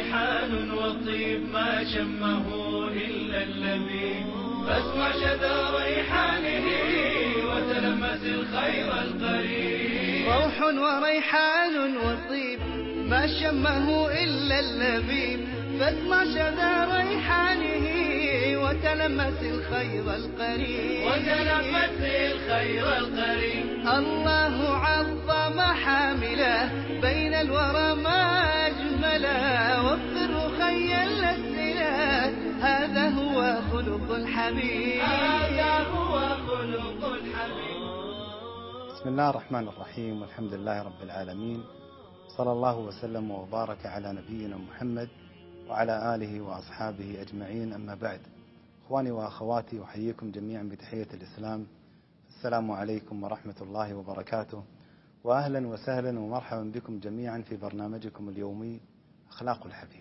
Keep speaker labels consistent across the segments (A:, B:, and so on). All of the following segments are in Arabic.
A: وريحان وطيب ما شمه إلا اللبيب، فاسمع شذا ريحانه وتلمس الخير القريب.
B: روح وريحان وطيب ما شمه إلا اللبيب، فاسمع شذا ريحانه وتلمس الخير القريب. الله عظم حامله بين الورى ما أجمله، وفر خيا الأسئلة هذا هو خلق الحبيب.
C: بسم الله الرحمن الرحيم، والحمد لله رب العالمين، صلى الله وسلم وبارك على نبينا محمد وعلى آله وأصحابه أجمعين. أما بعد، إخواني وأخواتي، أحييكم جميعا بتحية الإسلام. السلام عليكم ورحمة الله وبركاته، وأهلا وسهلا ومرحبا بكم جميعا في برنامجكم اليومي أخلاق الحبيب.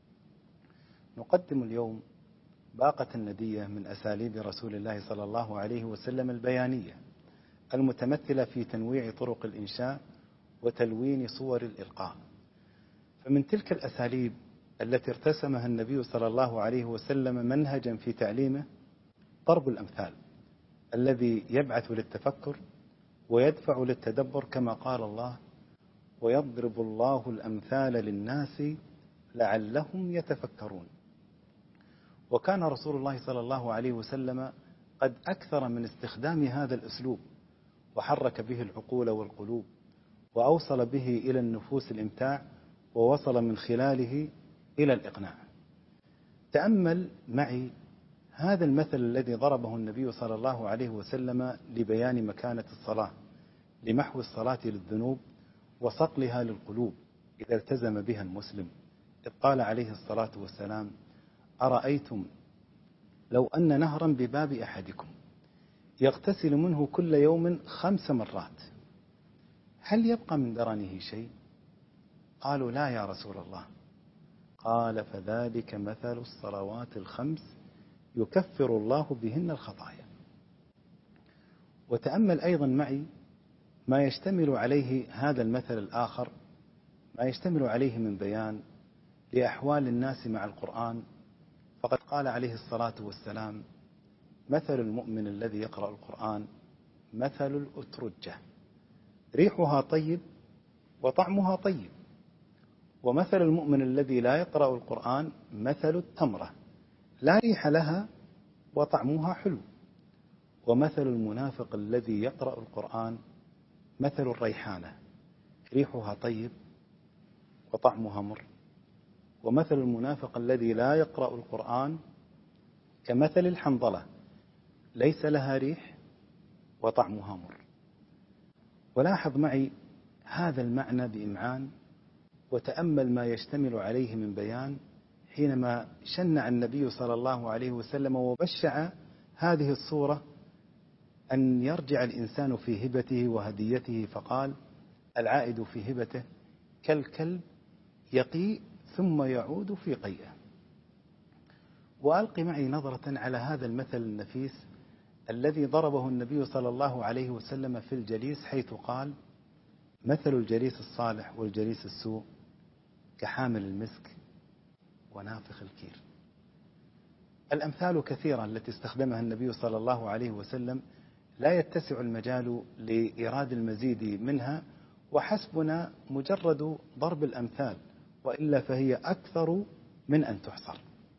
C: نقدم اليوم باقة ندية من أساليب رسول الله صلى الله عليه وسلم البيانية، المتمثلة في تنويع طرق الإنشاء وتلوين صور الإلقاء. فمن تلك الأساليب التي ارتسمها النبي صلى الله عليه وسلم منهجا في تعليمه ضرب الأمثال، الذي يبعث للتفكر ويدفع للتدبر، كما قال الله: ويضرب الله الأمثال للناس لعلهم يتفكرون. وكان رسول الله صلى الله عليه وسلم قد أكثر من استخدام هذا الأسلوب، وحرك به العقول والقلوب، وأوصل به إلى النفوس الإمتاع، ووصل من خلاله إلى الإقناع. تأمل معي هذا المثل الذي ضربه النبي صلى الله عليه وسلم لبيان مكانة الصلاة، لمحو الصلاة للذنوب وصقلها للقلوب إذا التزم بها المسلم، إذ قال عليه الصلاة والسلام: أرأيتم لو أن نهرا بباب أحدكم يغتسل منه كل يوم 5 مرات، هل يبقى من درنه شيء؟ قالوا: لا يا رسول الله. قال: فذلك مثل الصلوات ال5 يكفر الله بهن الخطايا. وتأمل أيضا معي ما يشتمل عليه هذا المثل الآخر، ما يشتمل عليه من بيان لأحوال الناس مع القرآن. فقد قال عليه الصلاة والسلام: مثل المؤمن الذي يقرأ القرآن مثل الأترجة، ريحها طيب وطعمها طيب. ومثل المؤمن الذي لا يقرأ القرآن مثل التمرة، لا ريح لها وطعمها حلو. ومثل المنافق الذي يقرأ القرآن مثل الريحانة، ريحها طيب وطعمها مر. ومثل المنافق الذي لا يقرأ القرآن كمثل الحنظلة، ليس لها ريح وطعمها مر. ولاحظ معي هذا المعنى بإمعان، وتأمل ما يشتمل عليه من بيان حينما شنع النبي صلى الله عليه وسلم وبشع هذه الصورة أن يرجع الإنسان في هبته وهديته، فقال: العائد في هبته كالكلب يقيء ثم يعود في قيئه. وألق معي نظرة على هذا المثل النفيس الذي ضربه النبي صلى الله عليه وسلم في الجليس، حيث قال: مثل الجليس الصالح والجليس السوء كحامل المسك ونافخ الكير. الأمثال كثيرة التي استخدمها النبي صلى الله عليه وسلم، لا يتسع المجال لإيراد المزيد منها، وحسبنا مجرد ضرب الأمثال، وإلا فهي أكثر من أن تحصر.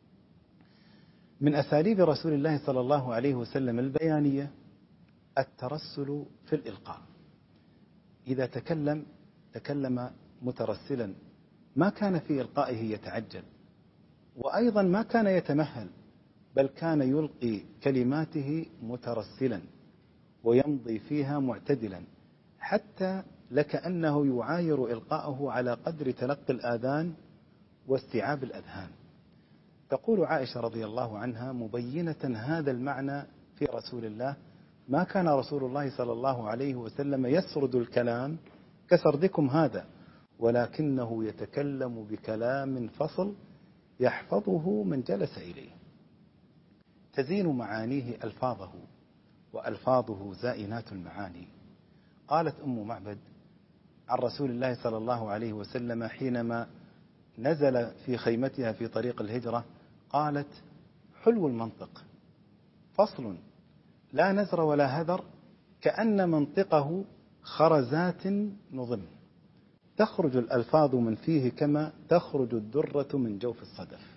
C: من أساليب رسول الله صلى الله عليه وسلم البيانية الترسل في الإلقاء. إذا تكلم مترسلا، ما كان في إلقائه يتعجل، وأيضا ما كان يتمهل، بل كان يلقي كلماته مترسلا ويمضي فيها معتدلا، حتى لكأنه يعاير إلقاءه على قدر تلقي الآذان واستيعاب الأذهان. تقول عائشة رضي الله عنها مبينة هذا المعنى في رسول الله: ما كان رسول الله صلى الله عليه وسلم يسرد الكلام كسردكم هذا، ولكنه يتكلم بكلام فصل يحفظه من جلس إليه، تزين معانيه ألفاظه، وألفاظه زائنات المعاني. قالت أم معبد عن رسول الله صلى الله عليه وسلم حينما نزل في خيمتها في طريق الهجرة قالت: حلو المنطق، فصل لا نزر ولا هذر، كأن منطقه خرزات نظم، تخرج الألفاظ من فيه كما تخرج الدرة من جوف الصدف.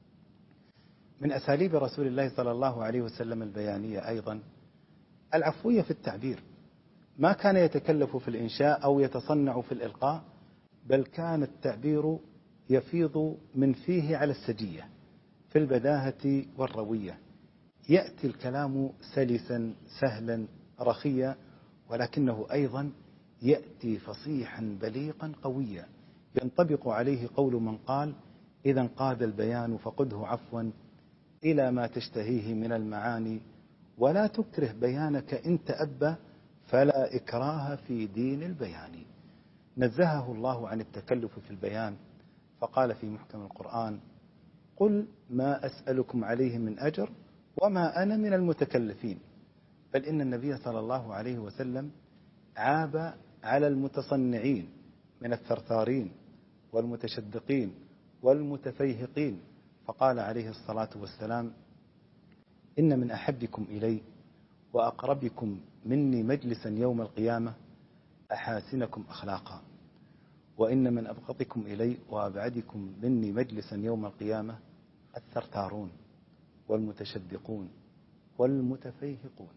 C: من أساليب رسول الله صلى الله عليه وسلم البيانية أيضا العفوية في التعبير، ما كان يتكلف في الإنشاء أو يتصنع في الإلقاء، بل كان التعبير يفيض من فيه على السجية في البداهة والروية، يأتي الكلام سلسا سهلا رخيا، ولكنه أيضا يأتي فصيحا بليقا قويا، ينطبق عليه قول من قال: إذا انقاد البيان فقده عفوا إلى ما تشتهيه من المعاني، ولا تكره بيانك إن تأبى، فلا إكراه في دين البيان. نزهه الله عن التكلف في البيان، فقال في محكم القرآن: قل ما أسألكم عليه من أجر وما أنا من المتكلفين. بل إن النبي صلى الله عليه وسلم عاب على المتصنعين من الثرثارين والمتشدقين والمتفيهقين، فقال عليه الصلاة والسلام: إن من أحبكم إلي وأقربكم مني مجلسا يوم القيامة أحاسنكم أخلاقا، وإن من أبغضكم إلي وأبعدكم مني مجلسا يوم القيامة الثرثارون والمتشدقون والمتفيهقون.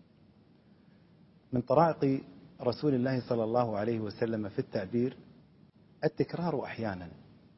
C: من طرائق رسول الله صلى الله عليه وسلم في التعبير التكرار أحيانا،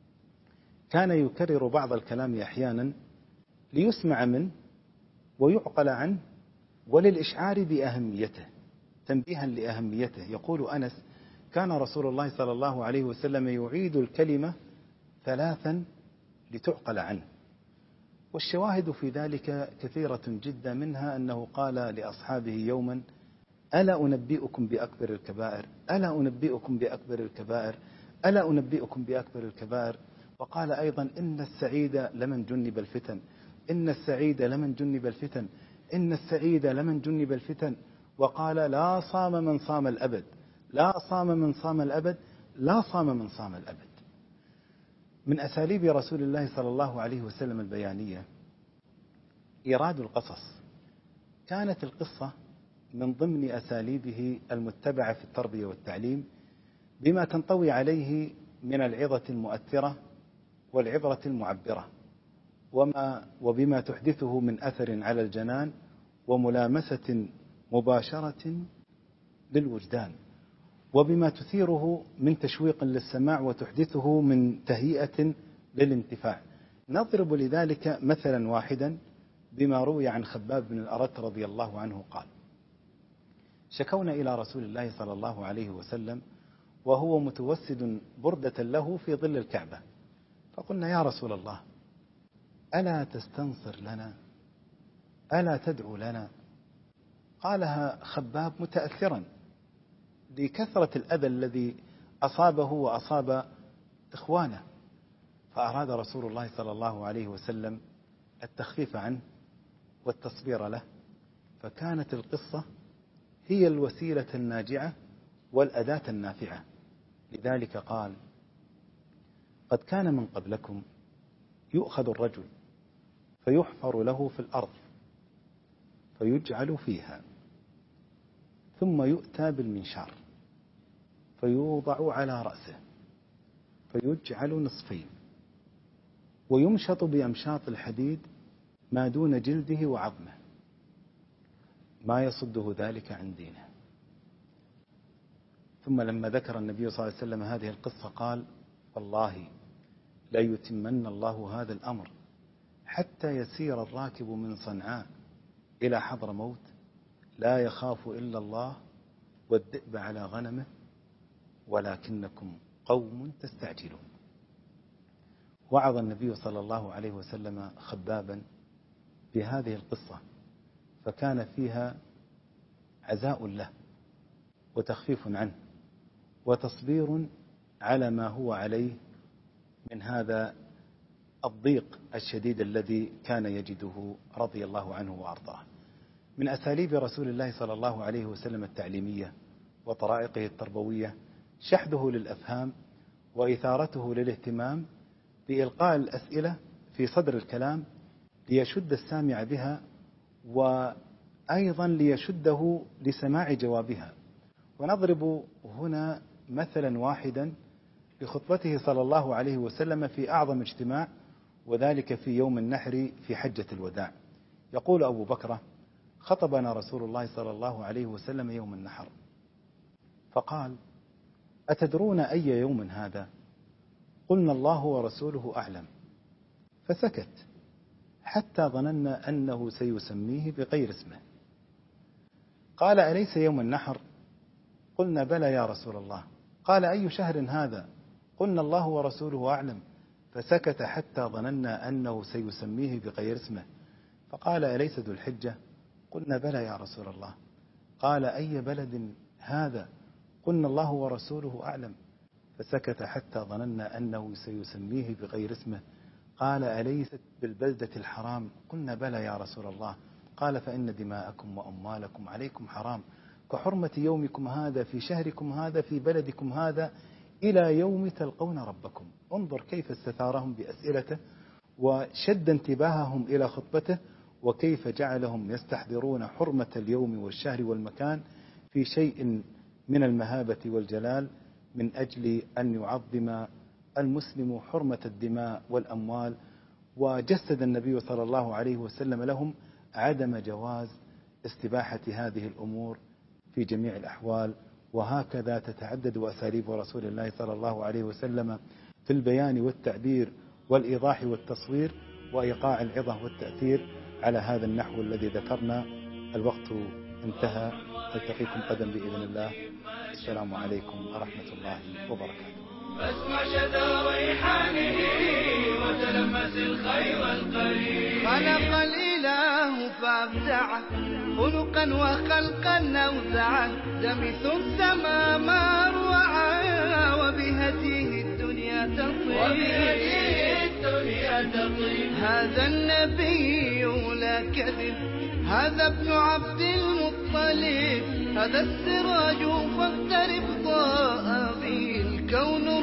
C: كان يكرر بعض الكلام أحيانا ليسمع منه ويعقل عنه وللإشعار بأهميته، تنبيها لأهميته. يقول أنس: كان رسول الله صلى الله عليه وسلم يعيد الكلمة 3 لتعقل عنه. والشواهد في ذلك كثيرة جدا، منها أنه قال لأصحابه يوما: ألا أنبئكم بأكبر الكبائر، ألا أنبئكم بأكبر الكبائر، ألا أنبئكم بأكبر الكبائر. وقال أيضا: إن السعيد لمن جنب الفتن، إن السعيد لمن جنب الفتن، إن السعيد لمن جنب الفتن. وقال: لا صام من صام الأبد، لا صام من صام الأبد، لا صام من صام الأبد. من أساليب رسول الله صلى الله عليه وسلم البيانية إيراد القصص. كانت القصة من ضمن أساليبه المتبعة في التربية والتعليم، بما تنطوي عليه من العظة المؤثرة والعبرة المعبرة، وبما تحدثه من أثر على الجنان وملامسة مباشرة للوجدان، وبما تثيره من تشويق للسماع وتحدثه من تهيئة للانتفاع. نضرب لذلك مثلا واحدا بما روي عن خباب بن الأرت رضي الله عنه قال: شكونا إلى رسول الله صلى الله عليه وسلم وهو متوسد بردة له في ظل الكعبة، فقلنا: يا رسول الله، ألا تستنصر لنا، ألا تدعو لنا؟ قالها خباب متأثرا لكثرة الأذى الذي أصابه وأصاب إخوانه، فأراد رسول الله صلى الله عليه وسلم التخفيف عنه والتصبير له، فكانت القصة هي الوسيلة الناجعة والأداة النافعة. لذلك قال: قد كان من قبلكم يؤخذ الرجل فيحفر له في الأرض فيجعل فيها، ثم يؤتى بالمنشار فيوضع على رأسه فيجعل نصفين، ويمشط بأمشاط الحديد ما دون جلده وعظمه، ما يصده ذلك عن دينه. ثم لما ذكر النبي صلى الله عليه وسلم هذه القصة قال: والله لا يتمن الله هذا الأمر حتى يسير الراكب من صنعاء إلى حضر موت لا يخاف إلا الله والذئب على غنمه ولكنكم قوم تستعجلون. وعظ النبي صلى الله عليه وسلم خبابا بهذه القصة، فكان فيها عزاء له وتخفيف عنه وتصبير على ما هو عليه من هذا الضيق الشديد الذي كان يجده رضي الله عنه وأرضاه. من أساليب رسول الله صلى الله عليه وسلم التعليمية وطرائقه التربوية شحذه للأفهام وإثارته للاهتمام بإلقاء الأسئلة في صدر الكلام ليشد السامع بها، وأيضا ليشده لسماع جوابها. ونضرب هنا مثلا واحدا بخطبته صلى الله عليه وسلم في أعظم اجتماع، وذلك في يوم النحر في حجة الوداع. يقول أبو بكرة: خطبنا رسول الله صلى الله عليه وسلم يوم النحر فقال: أتدرون أي يوم هذا؟ قلنا: الله ورسوله أعلم. فسكت حتى ظننا أنه سيسميه بغير اسمه. قال: أليس يوم النحر؟ قلنا: بلى يا رسول الله. قال: أي شهر هذا؟ قلنا: الله ورسوله أعلم. فسكت حتى ظننا أنه سيسميه بغير اسمه. فقال: أليس ذو الحجة؟ قلنا: بلى يا رسول الله. قال: أي بلد هذا؟ قلنا: الله ورسوله أعلم. فسكت حتى ظننا أنه سيسميه بغير اسمه. قال: أليست بالبلدة الحرام؟ قلنا: بلى يا رسول الله. قال: فإن دماءكم وأموالكم عليكم حرام كحرمة يومكم هذا في شهركم هذا في بلدكم هذا إلى يوم تلقون ربكم. انظر كيف استثارهم بأسئلته وشد انتباههم إلى خطبته، وكيف جعلهم يستحضرون حرمة اليوم والشهر والمكان في شيء من المهابة والجلال، من أجل أن يعظم المسلم حرمة الدماء والأموال. وجسد النبي صلى الله عليه وسلم لهم عدم جواز استباحة هذه الأمور في جميع الأحوال. وهكذا تتعدد أساليب رسول الله صلى الله عليه وسلم في البيان والتعبير والإيضاح والتصوير وإيقاع العظة والتأثير على هذا النحو الذي ذكرنا. الوقت انتهى، نلتقيكم غدا بإذن الله. السلام عليكم ورحمة الله وبركاته.
A: فاسمع شذا ريحانه وتلمس الخير القريب.
B: خلق الإله فابدعه خلقا وخلقا أوزعه، دمث السما ما روعه وبهديه الدنيا تطيب. هذا النبي لا كذب، هذا ابن عبد المطلب، هذا السراج فاقترب ضاء به الكون